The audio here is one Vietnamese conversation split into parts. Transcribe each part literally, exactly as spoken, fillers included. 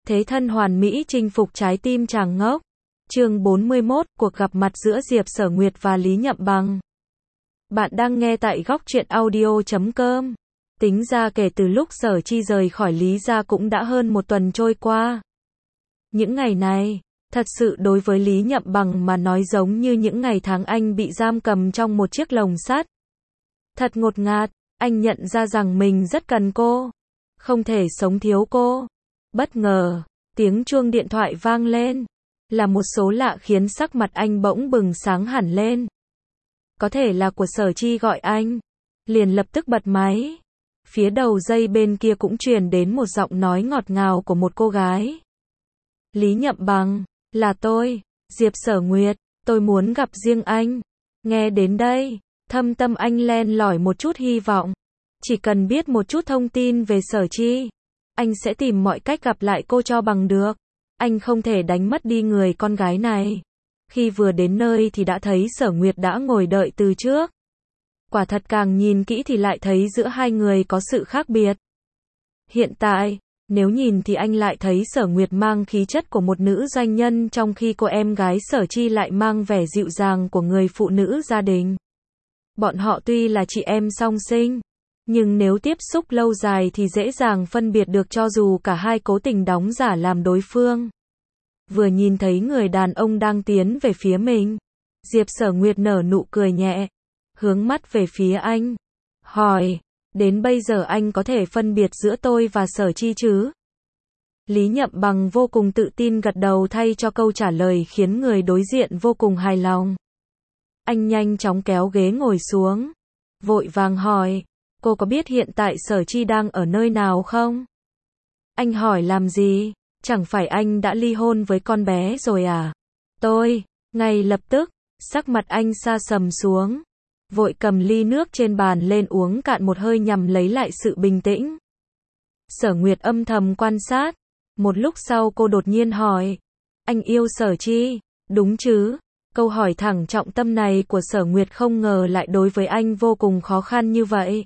Thế thân hoàn mỹ chinh phục trái tim chàng ngốc. Chương bốn mươi mốt, cuộc gặp mặt giữa Diệp Sở Nguyệt và Lý Nhậm Bằng. Bạn đang nghe tại góc truyện audio chấm com. Tính ra kể từ lúc Sở Chi rời khỏi Lý gia cũng đã hơn một tuần trôi qua. Những ngày này, thật sự đối với Lý Nhậm Bằng mà nói giống như những ngày tháng anh bị giam cầm trong một chiếc lồng sắt. Thật ngột ngạt, anh nhận ra rằng mình rất cần cô. Không thể sống thiếu cô. Bất ngờ, tiếng chuông điện thoại vang lên. Là một số lạ khiến sắc mặt anh bỗng bừng sáng hẳn lên. Có thể là của Sở Chi gọi anh. Liền lập tức bật máy. Phía đầu dây bên kia cũng truyền đến một giọng nói ngọt ngào của một cô gái. Lý Nhậm Bằng, là tôi, Diệp Sở Nguyệt, tôi muốn gặp riêng anh. Nghe đến đây, thâm tâm anh len lỏi một chút hy vọng. Chỉ cần biết một chút thông tin về Sở Chi, anh sẽ tìm mọi cách gặp lại cô cho bằng được. Anh không thể đánh mất đi người con gái này. Khi vừa đến nơi thì đã thấy Sở Nguyệt đã ngồi đợi từ trước. Quả thật càng nhìn kỹ thì lại thấy giữa hai người có sự khác biệt. Hiện tại, nếu nhìn thì anh lại thấy Sở Nguyệt mang khí chất của một nữ doanh nhân, trong khi cô em gái Sở Chi lại mang vẻ dịu dàng của người phụ nữ gia đình. Bọn họ tuy là chị em song sinh, nhưng nếu tiếp xúc lâu dài thì dễ dàng phân biệt được cho dù cả hai cố tình đóng giả làm đối phương. Vừa nhìn thấy người đàn ông đang tiến về phía mình, Diệp Sở Nguyệt nở nụ cười nhẹ, hướng mắt về phía anh, hỏi, đến bây giờ anh có thể phân biệt giữa tôi và Sở Chi chứ? Lý Nhậm Bằng vô cùng tự tin gật đầu thay cho câu trả lời khiến người đối diện vô cùng hài lòng. Anh nhanh chóng kéo ghế ngồi xuống, vội vàng hỏi, cô có biết hiện tại Sở Chi đang ở nơi nào không? Anh hỏi làm gì? Chẳng phải anh đã ly hôn với con bé rồi à? Tôi, ngay lập tức, sắc mặt anh sa sầm xuống, vội cầm ly nước trên bàn lên uống cạn một hơi nhằm lấy lại sự bình tĩnh. Sở Nguyệt âm thầm quan sát, một lúc sau cô đột nhiên hỏi, anh yêu Sở Chi, đúng chứ? Câu hỏi thẳng trọng tâm này của Sở Nguyệt không ngờ lại đối với anh vô cùng khó khăn như vậy.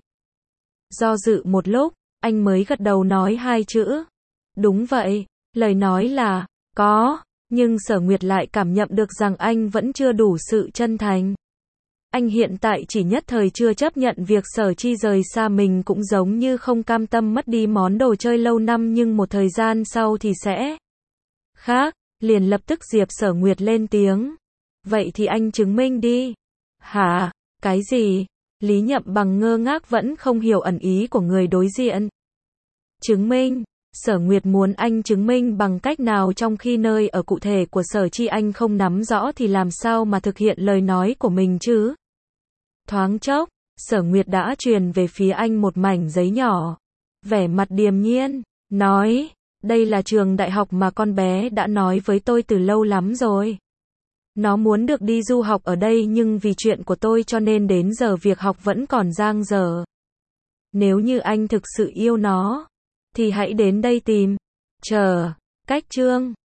Do dự một lúc, anh mới gật đầu nói hai chữ. Đúng vậy, lời nói là, có, nhưng Sở Nguyệt lại cảm nhận được rằng anh vẫn chưa đủ sự chân thành. Anh hiện tại chỉ nhất thời chưa chấp nhận việc Sở Chi rời xa mình, cũng giống như không cam tâm mất đi món đồ chơi lâu năm, nhưng một thời gian sau thì sẽ khác. Liền lập tức Diệp Sở Nguyệt lên tiếng. Vậy thì anh chứng minh đi. Hả? Cái gì? Lý Nhậm Bằng ngơ ngác vẫn không hiểu ẩn ý của người đối diện. Chứng minh? Sở Nguyệt muốn anh chứng minh bằng cách nào, trong khi nơi ở cụ thể của Sở Chi anh không nắm rõ thì làm sao mà thực hiện lời nói của mình chứ? Thoáng chốc, Sở Nguyệt đã truyền về phía anh một mảnh giấy nhỏ. Vẻ mặt điềm nhiên, nói, đây là trường đại học mà con bé đã nói với tôi từ lâu lắm rồi. Nó muốn được đi du học ở đây nhưng vì chuyện của tôi cho nên đến giờ việc học vẫn còn dang dở. Nếu như anh thực sự yêu nó, thì hãy đến đây tìm. Chờ, cách chương.